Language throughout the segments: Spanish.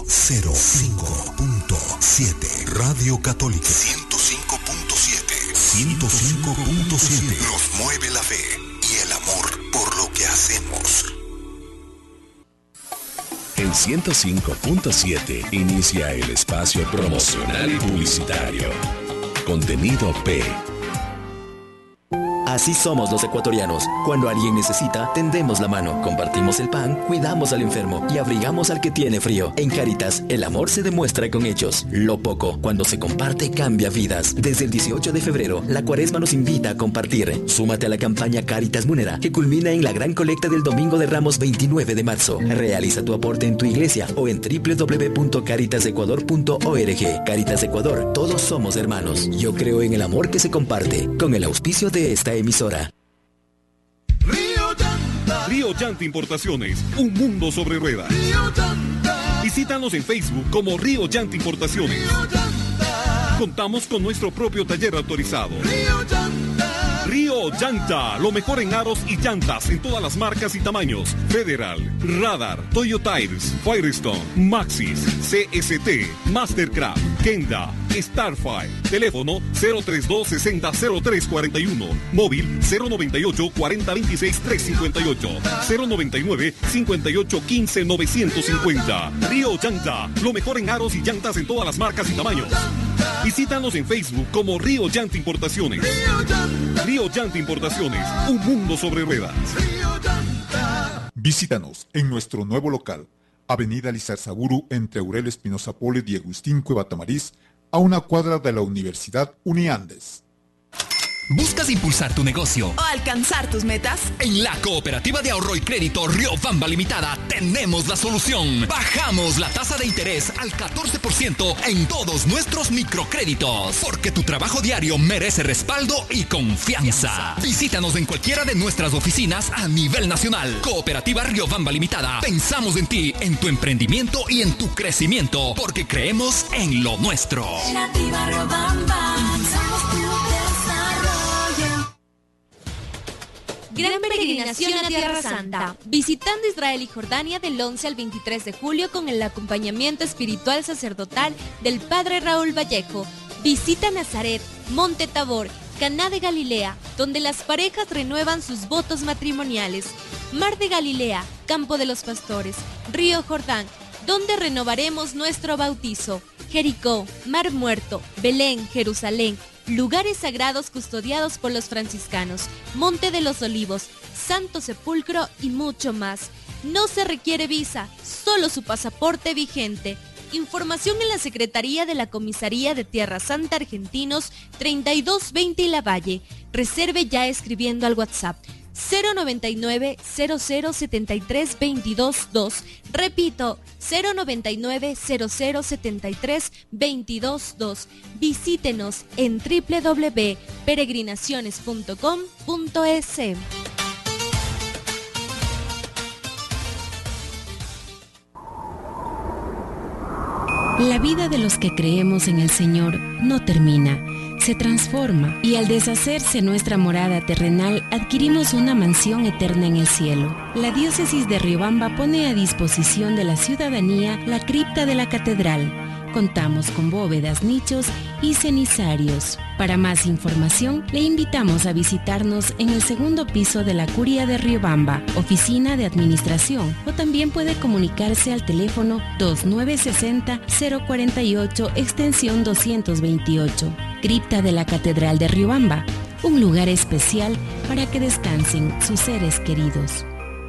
105.7. Radio Católica 105.7. 105.7. Nos mueve la fe y el amor por lo que hacemos. En 105.7 inicia el espacio promocional y publicitario. Contenido P. Así somos los ecuatorianos. Cuando alguien necesita, tendemos la mano, compartimos el pan, cuidamos al enfermo y abrigamos al que tiene frío. En Cáritas, el amor se demuestra con hechos. Lo poco, cuando se comparte, cambia vidas. Desde el 18 de febrero, la Cuaresma nos invita a compartir. Súmate a la campaña Cáritas Munera, que culmina en la gran colecta del Domingo de Ramos 29 de marzo. Realiza tu aporte en tu iglesia o en www.caritasecuador.org. Cáritas Ecuador, todos somos hermanos. Yo creo en el amor que se comparte, con el auspicio de esta emisora. Río Llanta Importaciones, un mundo sobre ruedas. Visítanos en Facebook como Río Llanta Importaciones. Contamos con nuestro propio taller autorizado. Río Llanta, lo mejor en aros y llantas en todas las marcas y tamaños. Federal, Radar, Toyo Tires, Firestone, Maxxis, CST, Mastercraft, Kenda, Starfire. Teléfono 032-600341. Móvil 098-4026-358. 099-5815-950. Río Llanta, lo mejor en aros y llantas en todas las marcas y tamaños. Visítanos en Facebook como Río Llanta Importaciones. Río Llanta Importaciones, un mundo sobre ruedas. Visítanos en nuestro nuevo local, Avenida Lizarzaburu, entre Aurelio Espinosa Pole y Agustín Cueva Tamariz, a una cuadra de la Universidad Uniandes. ¿Buscas impulsar tu negocio o alcanzar tus metas? En la Cooperativa de Ahorro y Crédito Riobamba Limitada tenemos la solución. Bajamos la tasa de interés al 14% en todos nuestros microcréditos, porque tu trabajo diario merece respaldo y confianza. Visítanos en cualquiera de nuestras oficinas a nivel nacional. Cooperativa Riobamba Limitada. Pensamos en ti, en tu emprendimiento y en tu crecimiento, porque creemos en lo nuestro. Cooperativa Riobamba. Somos tu Gran peregrinación a Tierra Santa, visitando Israel y Jordania del 11 al 23 de julio con el acompañamiento espiritual sacerdotal del Padre Raúl Vallejo. Visita Nazaret, Monte Tabor, Caná de Galilea, donde las parejas renuevan sus votos matrimoniales. Mar de Galilea, Campo de los Pastores, Río Jordán, donde renovaremos nuestro bautizo. Jericó, Mar Muerto, Belén, Jerusalén, lugares sagrados custodiados por los franciscanos, Monte de los Olivos, Santo Sepulcro y mucho más. No se requiere visa, solo su pasaporte vigente. Información en la Secretaría de la Comisaría de Tierra Santa Argentinos 3220 y La Valle. Reserve ya escribiendo al WhatsApp 099-0073-222. Repito, 099-0073-222. Visítenos en www.peregrinaciones.com.es. La vida de los que creemos en el Señor no termina, se transforma, y al deshacerse nuestra morada terrenal, adquirimos una mansión eterna en el cielo. La diócesis de Riobamba pone a disposición de la ciudadanía la cripta de la catedral. Contamos con bóvedas, nichos y cenizarios. Para más información, le invitamos a visitarnos en el segundo piso de la Curia de Riobamba, oficina de administración, o también puede comunicarse al teléfono 2960-048, extensión 228. Cripta de la Catedral de Riobamba, un lugar especial para que descansen sus seres queridos.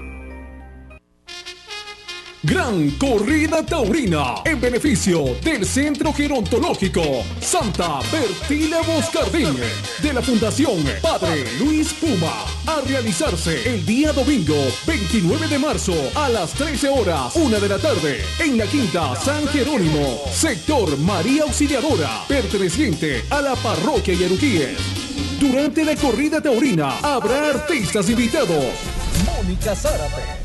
Gran corrida taurina en beneficio del Centro Gerontológico Santa Bertina Boscardín de la Fundación Padre Luis Puma, a realizarse el día domingo 29 de marzo a las 13 horas 1 de la tarde en la Quinta San Jerónimo, sector María Auxiliadora, perteneciente a la parroquia Yeruquíes. Durante la corrida taurina habrá artistas invitados: Mónica Zárate,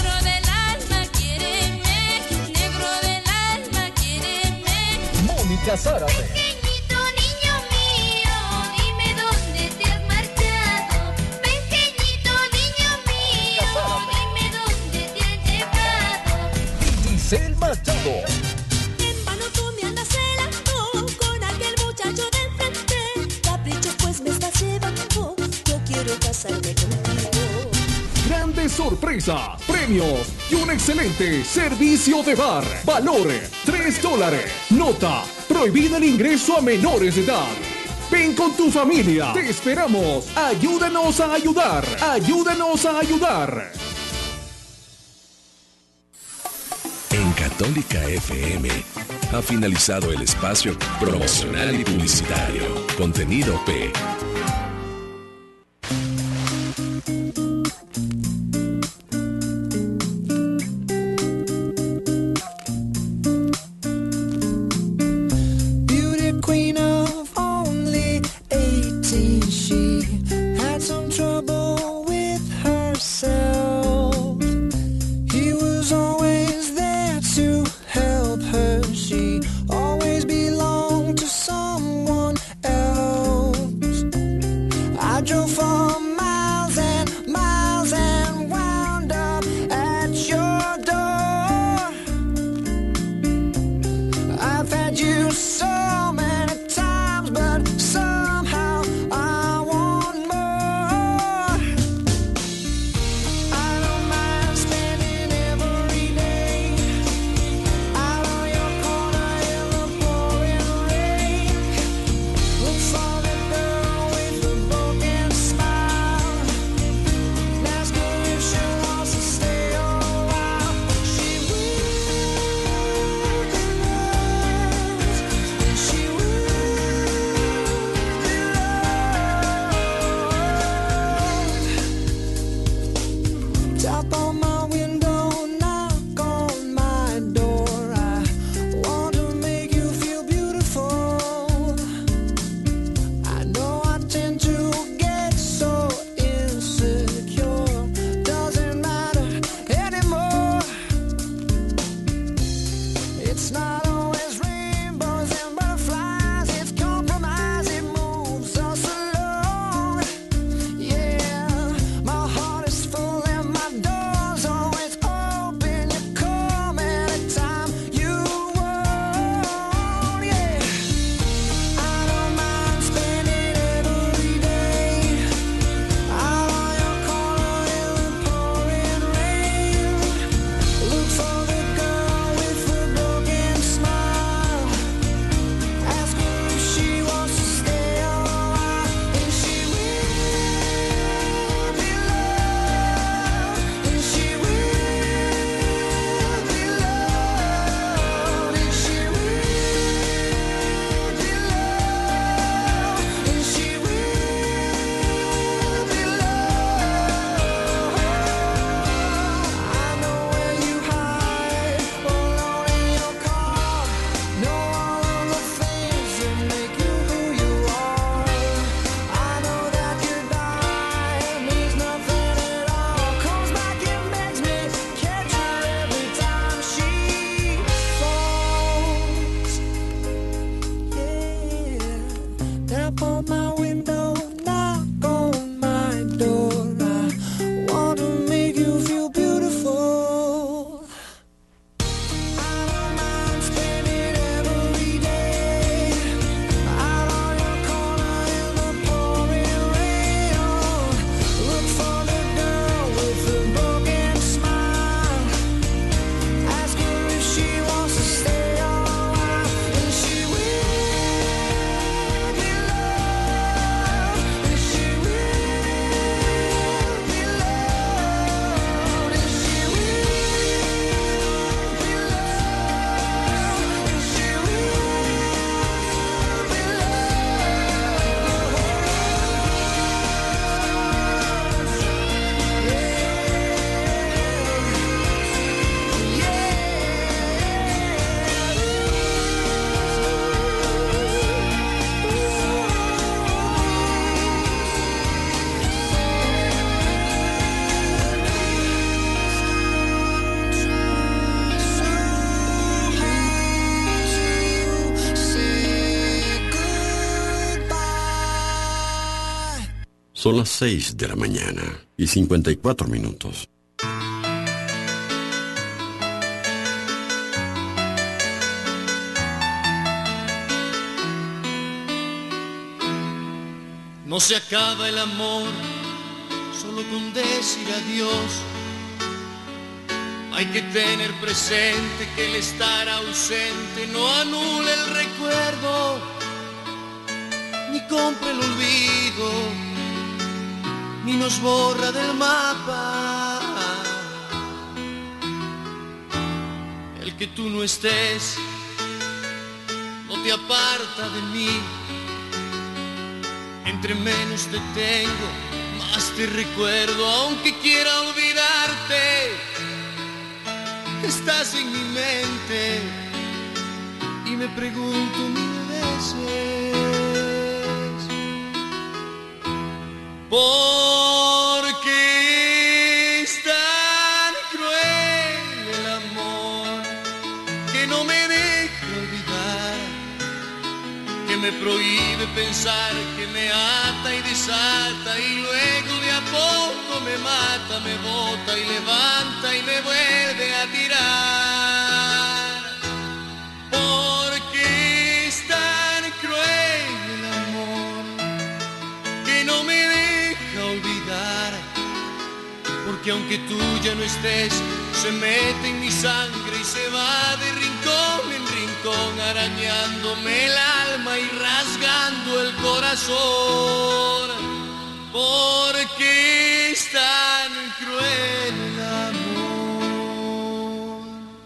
Mónica Zárate, pequeñito niño mío, dime dónde te has marchado. Pequeñito niño mío, dime dónde te has llevado. y Giselle Machado. celando con aquel muchacho de enfrente. Capricho pues me estás llevando, yo quiero casarme contigo. Grandes sorpresas, premios y un excelente servicio de bar. Valor $3. Nota: prohibida el ingreso a menores de edad. Ven con tu familia. Te esperamos. Ayúdanos a ayudar. Ayúdanos a ayudar. En Católica FM ha finalizado el espacio promocional y publicitario. Contenido P. Son las 6 de la mañana y 54 minutos. No se acaba el amor solo con decir adiós. Hay que tener presente que el estar ausente no anula el recuerdo, ni compra el olvido, ni nos borra del mapa. El que tú no estés no te aparta de mí. Entre menos te tengo, más te recuerdo, aunque quiera olvidarte. Estás en mi mente y me pregunto mil veces ¿por qué es tan cruel el amor que no me deja olvidar, que me prohíbe pensar, que me ata y desata y luego de a poco me mata, me bota y levanta y me vuelve a tirar? ¿Por qué es tan cruel el amor que no me deja olvidar? Porque aunque tú ya no estés, se mete en mi sangre y se va de rincón en rincón, arañándome el alma y rasgando el corazón. ¿Por qué es tan cruel el amor?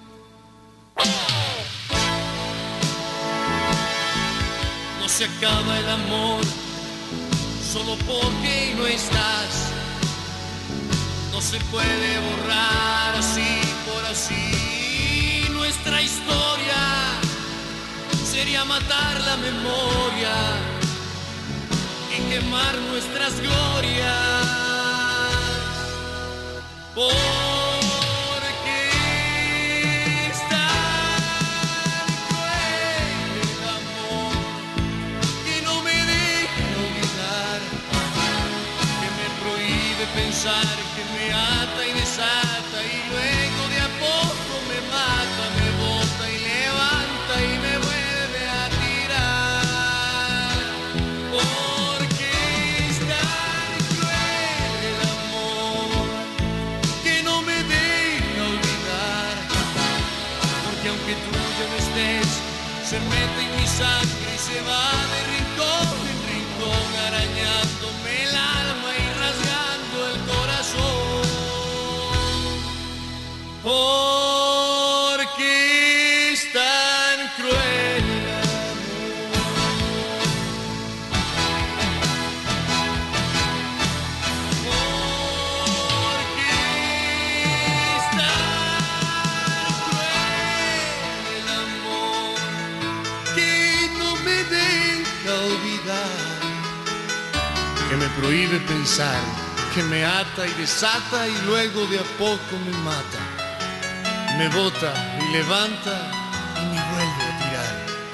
No se acaba el amor solo porque no estás. No se puede borrar así por así nuestra historia. Sería matar la memoria y quemar nuestras glorias. Porque es tan cruel el amor que no me deja olvidar, que me prohíbe pensar, que me ata y desata y luego de a poco me mata, me bota y levanta y me vuelve a tirar. Porque es tan cruel el amor que no me deja olvidar, porque aunque tú ya no estés, se mete en mi sangre y se va de rincón en rincón, arañándome el alma y rasgando el corazón. Porque es tan cruel el amor. Porque es tan cruel el amor que no me deja olvidar, que me prohíbe pensar, que me ata y desata y luego de a poco me mata, me bota y levanta y me vuelve a tirar.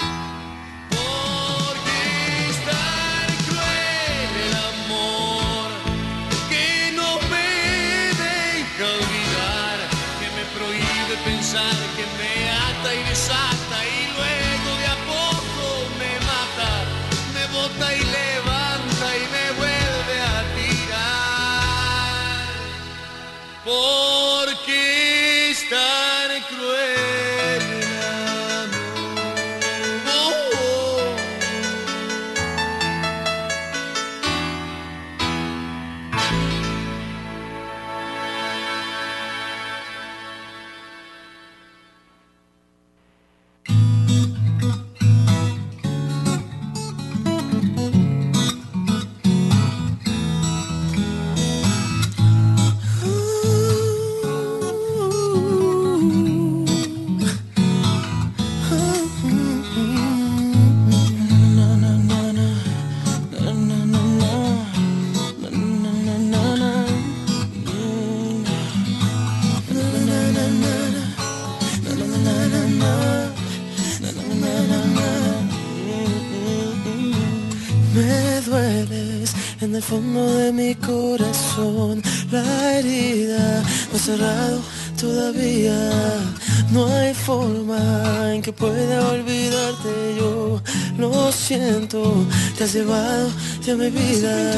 Porque es tan cruel el amor que no me deja olvidar, que me prohíbe pensar, que me ata y desata y luego de a poco me mata, me bota y levanta y me vuelve a tirar. Porque es tan cruel el amor. Oh, oh. Me dueles en el fondo de mi corazón, la herida no ha cerrado todavía. No hay forma en que pueda olvidarte. Yo lo siento, te has llevado de mi vida.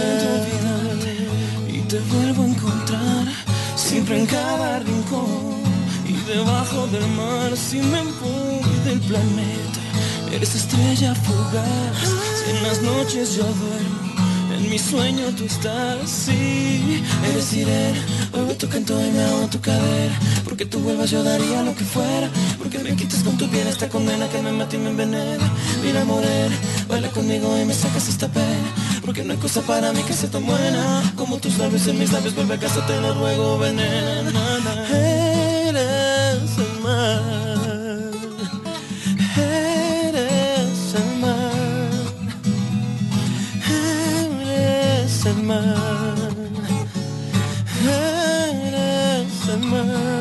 Y te vuelvo a encontrar siempre en cada rincón y debajo del mar. Si me voy del planeta, eres estrella fugaz. Si en las noches yo duermo, en mi sueño tú estás. Sí, eres sirena, oigo tu canto y me hago tu cadera. Porque tú vuelvas yo daría lo que fuera. Porque me quitas con tu piel esta condena que me mata y me envenena. Mira morena, baila conmigo y me sacas esta pena. Porque no hay cosa para mí que sea tan buena como tus labios en mis labios. Vuelve a casa, te lo ruego, venena. Eres el mar, eres el mar, eres el mar, eres el mar.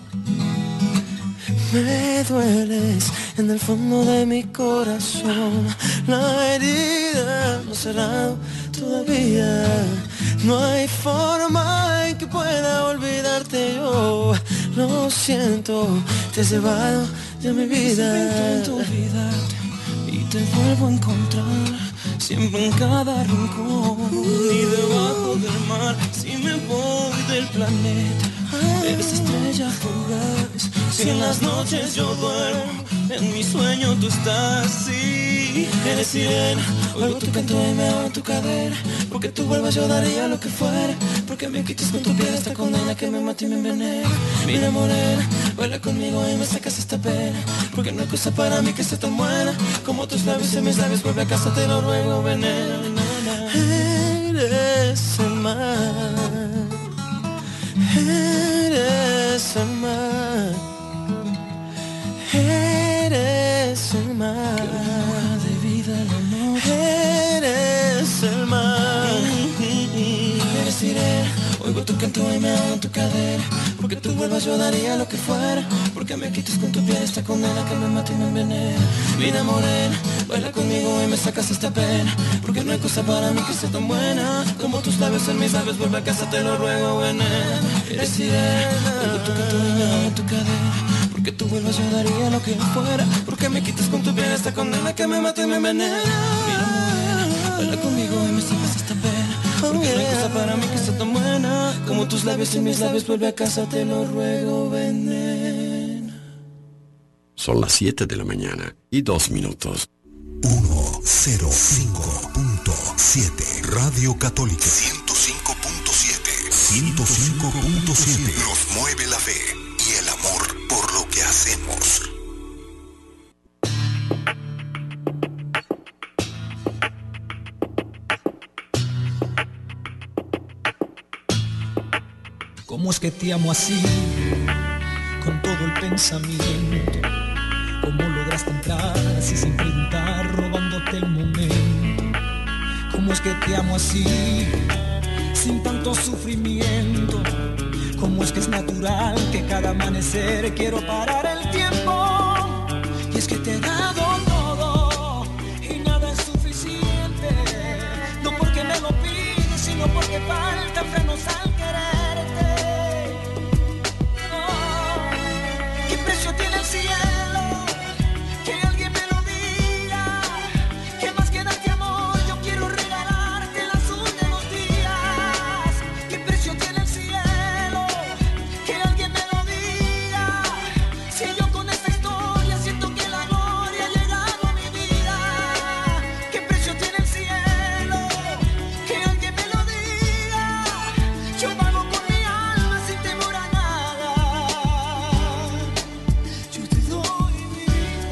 Me dueles en el fondo de mi corazón. La herida no ha cerrado todavía. No hay forma en que pueda olvidarte. Yo lo siento, te has llevado de mi vida. Intento olvidarte y te vuelvo a encontrar siempre en cada rincón y debajo del mar. Si me voy del planeta, eres estrella fugaz. Si en las noches yo duermo, en mi sueño tú estás. Sí, eres sirena, oigo tu canto y me hago tu cadera. Porque tú vuelvas yo daría lo que fuera. Porque me quites con tu piel esta condena que me mata y me envenena. Mira morena, baila conmigo y me sacas esta pena. Porque no hay cosa para mí que sea tan buena como tus labios en mis labios. Vuelve a casa, te lo ruego, venena. Eres el mar, eres el mar, eres el mar. Qué de vida el amor. Eres el mar. Eres sirena, oigo tu canto y me hago tu cadera. Porque tú vuelvas yo daría lo que fuera. Porque me quites con tu piel esta condena que me mata y me envenena. Mira morena, baila conmigo y me sacas esta pena. Porque no hay cosa para mí que sea tan buena como tus labios en mis labios. Vuelve a casa, te lo ruego, venena. Eres sirena, oigo tu canto y me hago tu cadera. Porque tú vuelvas yo daría lo que fuera. Porque me quites con tu piel esta condena que me mata y me envenena. Mira morena, baila conmigo y me sacas esta pena. Porque no hay cosa para mí que sea tan buena como tus labios en mis labios. Vuelve a casa, te lo ruego, venena. Son las 7 de la mañana y 2 minutos. 105.7 Radio Católica 105.7 105.7 Nos mueve la fe y el amor por lo que hacemos. ¿Cómo es que te amo así, con todo el pensamiento? ¿Cómo lograste entrar así sin preguntar, robándote el momento? ¿Cómo es que te amo así, sin tanto sufrimiento? ¿Cómo es que es natural que cada amanecer quiero parar el tiempo? Y es que te he dado todo y nada es suficiente. No porque me lo pides, sino porque faltan frenos al quererte. ¿Qué precio tiene el cielo? Que alguien me lo diga. ¿Qué más que darte amor? Yo quiero regalarte las últimos días. ¿Qué precio tiene el cielo? Que alguien me lo diga. Si yo con esta historia siento que la gloria ha llegado a mi vida. ¿Qué precio tiene el cielo? Que alguien me lo diga. Yo pago con mi alma sin temor a nada. Yo te doy mi vida.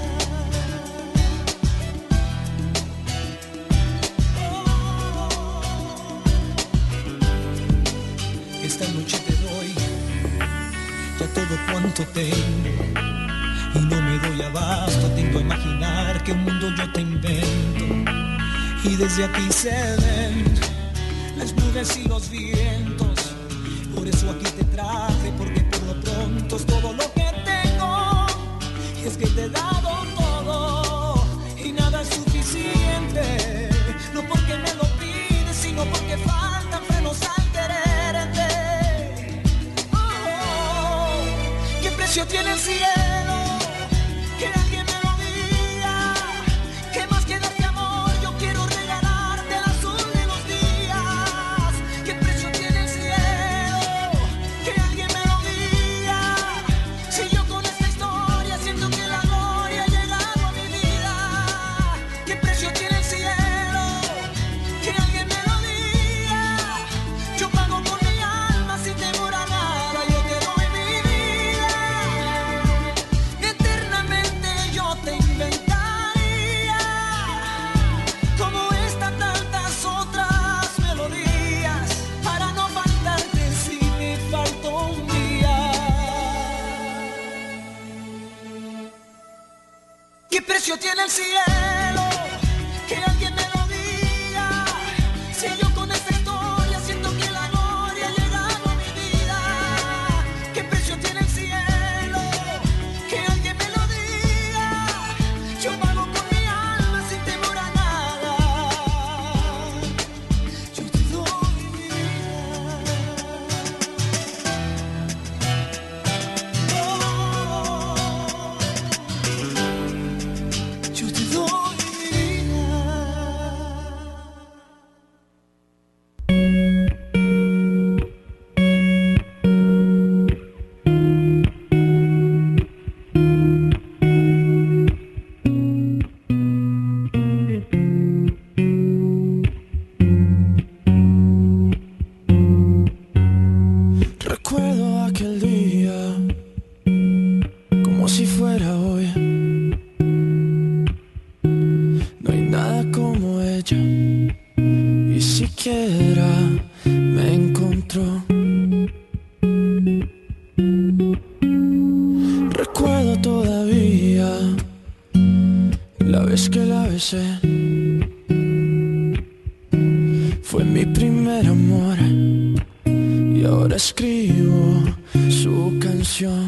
Esta noche te doy ya todo cuanto tengo. Y no me doy abasto, tengo a imaginar que un mundo yo te invento. Y desde aquí se ven las nubes y los vientos. Por eso aquí te traje, porque por lo pronto es todo lo que tengo. Y es que te he dado todo y nada es suficiente. No porque me lo pides, sino porque faltan frenos al quererte. Oh, ¿qué precio tiene el cielo? precio tiene el cielo? Que alguien me lo diga. Si yo con esta historia siento que la gloria ha llegado a mi vida. ¿Qué precio tiene el cielo? Que alguien me lo diga. Yo pago con mi alma sin temor a nada. Yo te doy mi vida. Yo te doy mi vida. Recuerdo aquel día como si fuera hoy. No hay nada como ella, y siquiera me encontró. Recuerdo todavía la vez que la besé. Fue mi primer amor y ahora escribo su canción.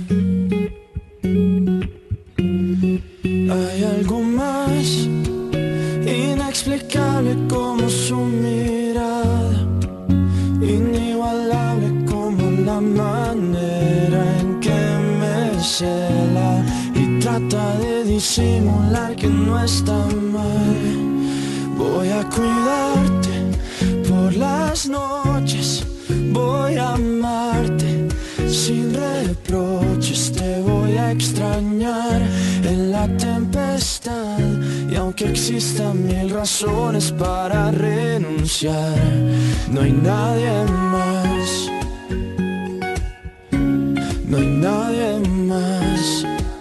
Hay algo más inexplicable como su mirada, inigualable como la manera en que me cela y trata de disimular que no está mal. Voy a cuidarte por las noches, voy a amarte sin reproches, te voy a extrañar en la tempestad. Y aunque existan mil razones para renunciar, no hay nadie más, no hay nadie más.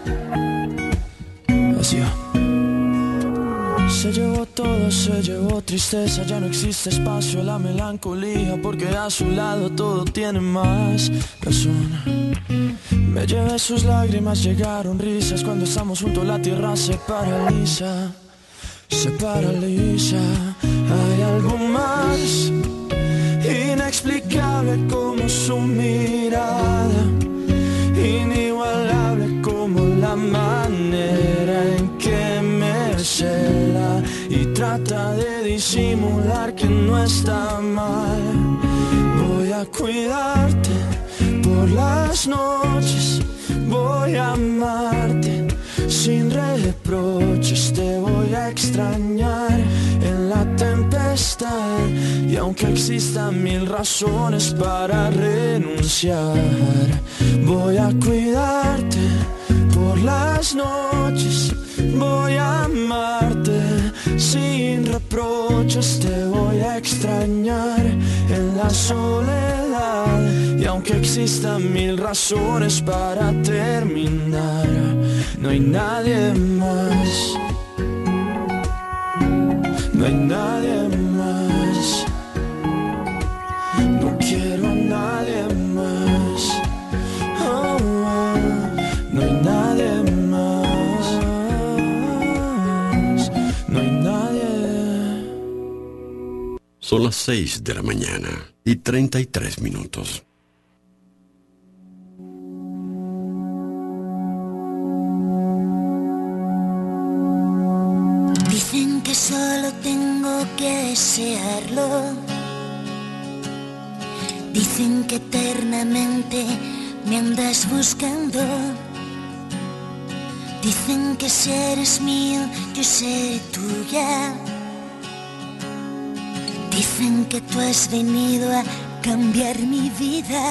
Así va. Se llevó todo, se llevó tristeza, ya no existe espacio a la melancolía, porque a su lado todo tiene más razón. Me llevé sus lágrimas, llegaron risas, cuando estamos juntos la tierra se paraliza, se paraliza. Hay algo más inexplicable como su mirada, inigualable como la manera en que me cela y trata de disimular que no está mal. Voy a cuidarte por las noches, voy a amarte sin reproches, te voy a extrañar en la tempestad. Y aunque existan mil razones para renunciar, voy a cuidarte por las noches, voy a amarte sin reproches, te voy a extrañar en la soledad. Y aunque existan mil razones para terminar, no hay nadie más, no hay nadie más. No quiero a nadie más. Oh, oh, no hay nadie más. No hay nadie. Son las 6 de la mañana y 33 minutos. Dicen que solo tengo que desearlo. Dicen que eternamente me andas buscando. Dicen que si eres mío, yo seré tuya. Dicen que tú has venido a cambiar mi vida.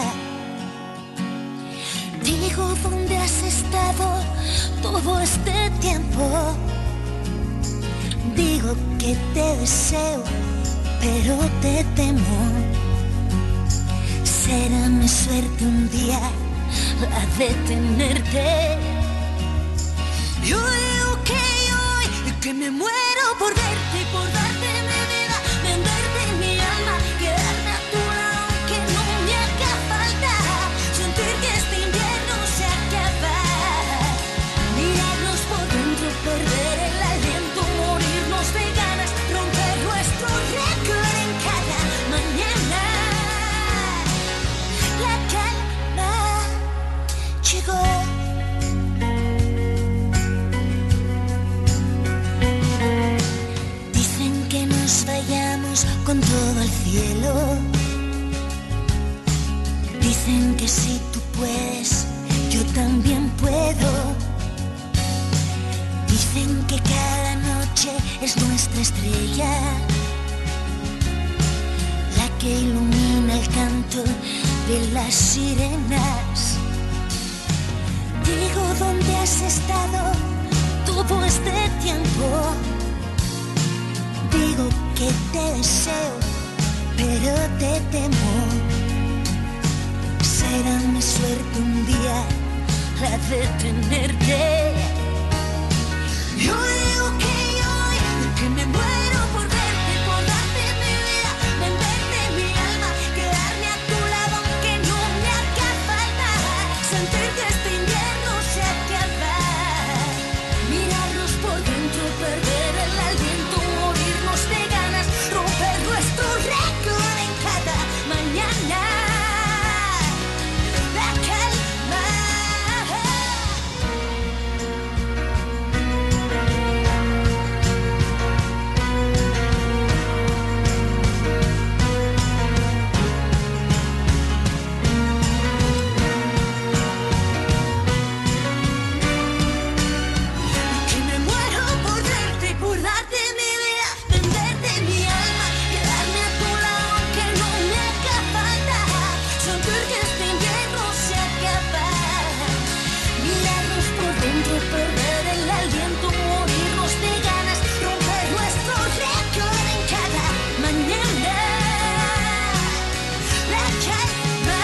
Digo, ¿dónde has estado todo este tiempo? Digo que te deseo, pero te temo. Será mi suerte un día la de tenerte. Yo digo que me muero por verte y por darte mi vida, venderte mi alma, quedarme a tu lado que no me haga falta, sentir que este invierno se acaba, mirarnos por dentro, perder que si tú puedes, yo también puedo. Dicen que cada noche es nuestra estrella, la que ilumina el canto de las sirenas. Digo, ¿dónde has estado todo este tiempo? Digo que te deseo, pero te temo. Será mi suerte un día la de tenerte. Yo digo que me muero por verte, por darte mi vida, venderte mi alma, quedarme a tu lado aunque no me haga falta, sentir que este invierno se acaba, mirarnos por dentro, perder el aliento, morirnos de ganas, romper nuestro récord en cada mañana. La calma. Que me muero por verte, por darte mi vida, venderte mi alma, quedarme a tu lado aunque no me haga falta, sentir que este invierno se acaba, mirarnos por dentro, perder el aliento, morirnos de ganas, romper nuestro récord en cada mañana. La calma.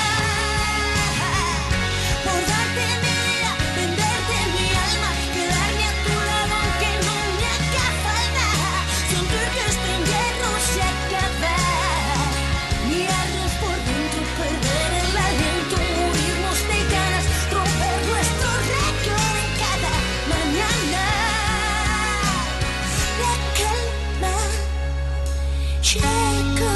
Por darte mi vida, venderte mi alma, quedarme a tu lado aunque no me haga falta, sentir que este invierno se acaba, mirarnos por dentro, perder el aliento, morirnos de ganas, romper nuestro récord en cada mañana. La calma llegó.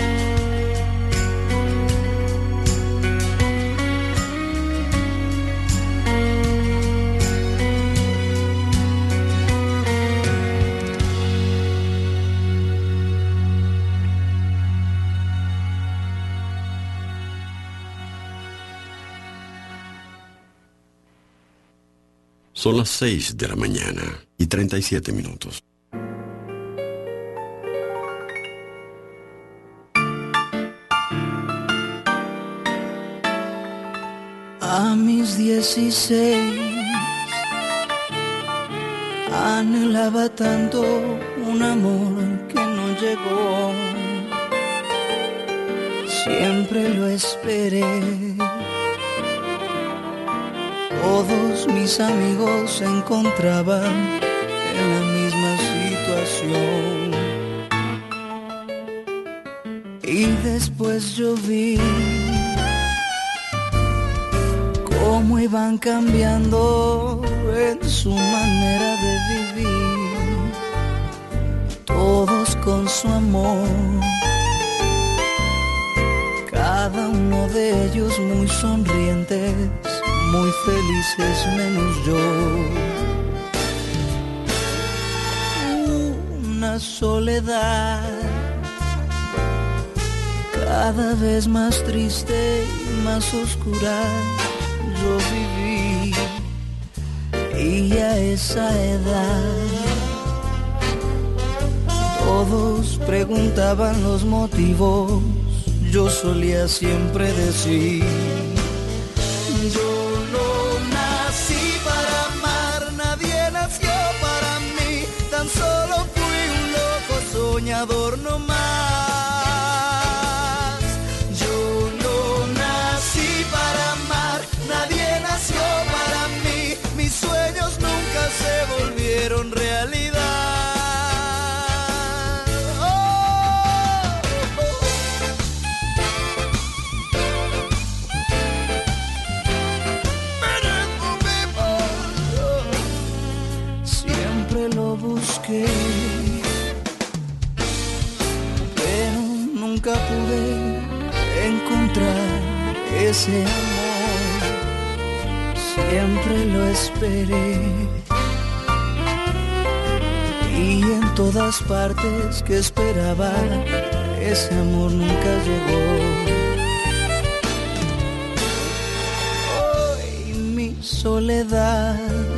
Son las 6 de la mañana y 37 minutos. A mis 16 anhelaba tanto un amor que no llegó. Siempre lo esperé. Todos mis amigos se encontraban en la misma situación. Y después yo vi cómo iban cambiando en su manera de vivir, todos con su amor, cada uno de ellos muy sonrientes, muy felices menos yo. Una soledad cada vez más triste y más oscura yo viví, y a esa edad todos preguntaban los motivos, yo solía siempre decir: yo no nací para amar, nadie nació para mí, tan solo fui un loco soñador no más. Yo no nací para amar, nadie nació para mí, mis sueños nunca se volvieron realidad. Busqué, pero nunca pude encontrar ese amor. Siempre lo esperé y en todas partes que esperaba ese amor nunca llegó. soledad,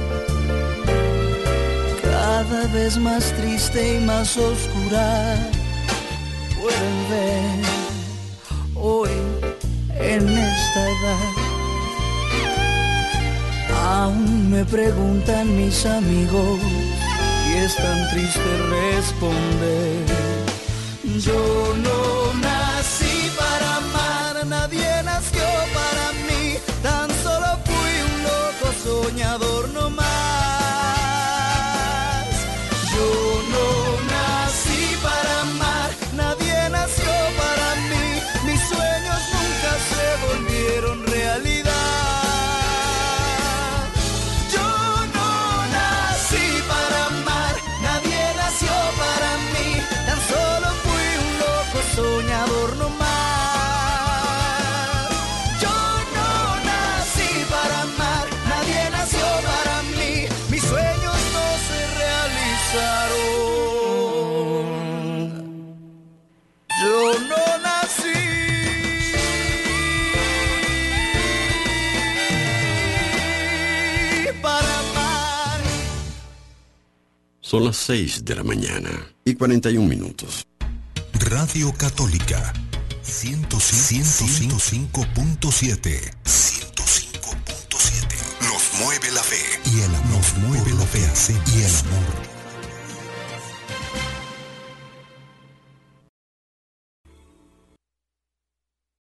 cada vez más triste y más oscura, pueden ver hoy en esta edad. Aún me preguntan mis amigos y es tan triste responder. Yo no nací para amar, nadie nació para mí, tan solo fui un loco soñador no más. Yo no nací para amar, nadie nació para mí, mis sueños nunca se volvieron realidad. Yo no nací para amar, nadie nació para mí, tan solo fui un loco soñador no más. Yo no nací para amar, nadie nació para mí, mis sueños no se realizaron. Yo no nací para amar. Son las 6 de la mañana y 41 minutos. Radio Católica 105.7. 105.7. Nos mueve la fe y el amor. Nos mueve la fe y el amor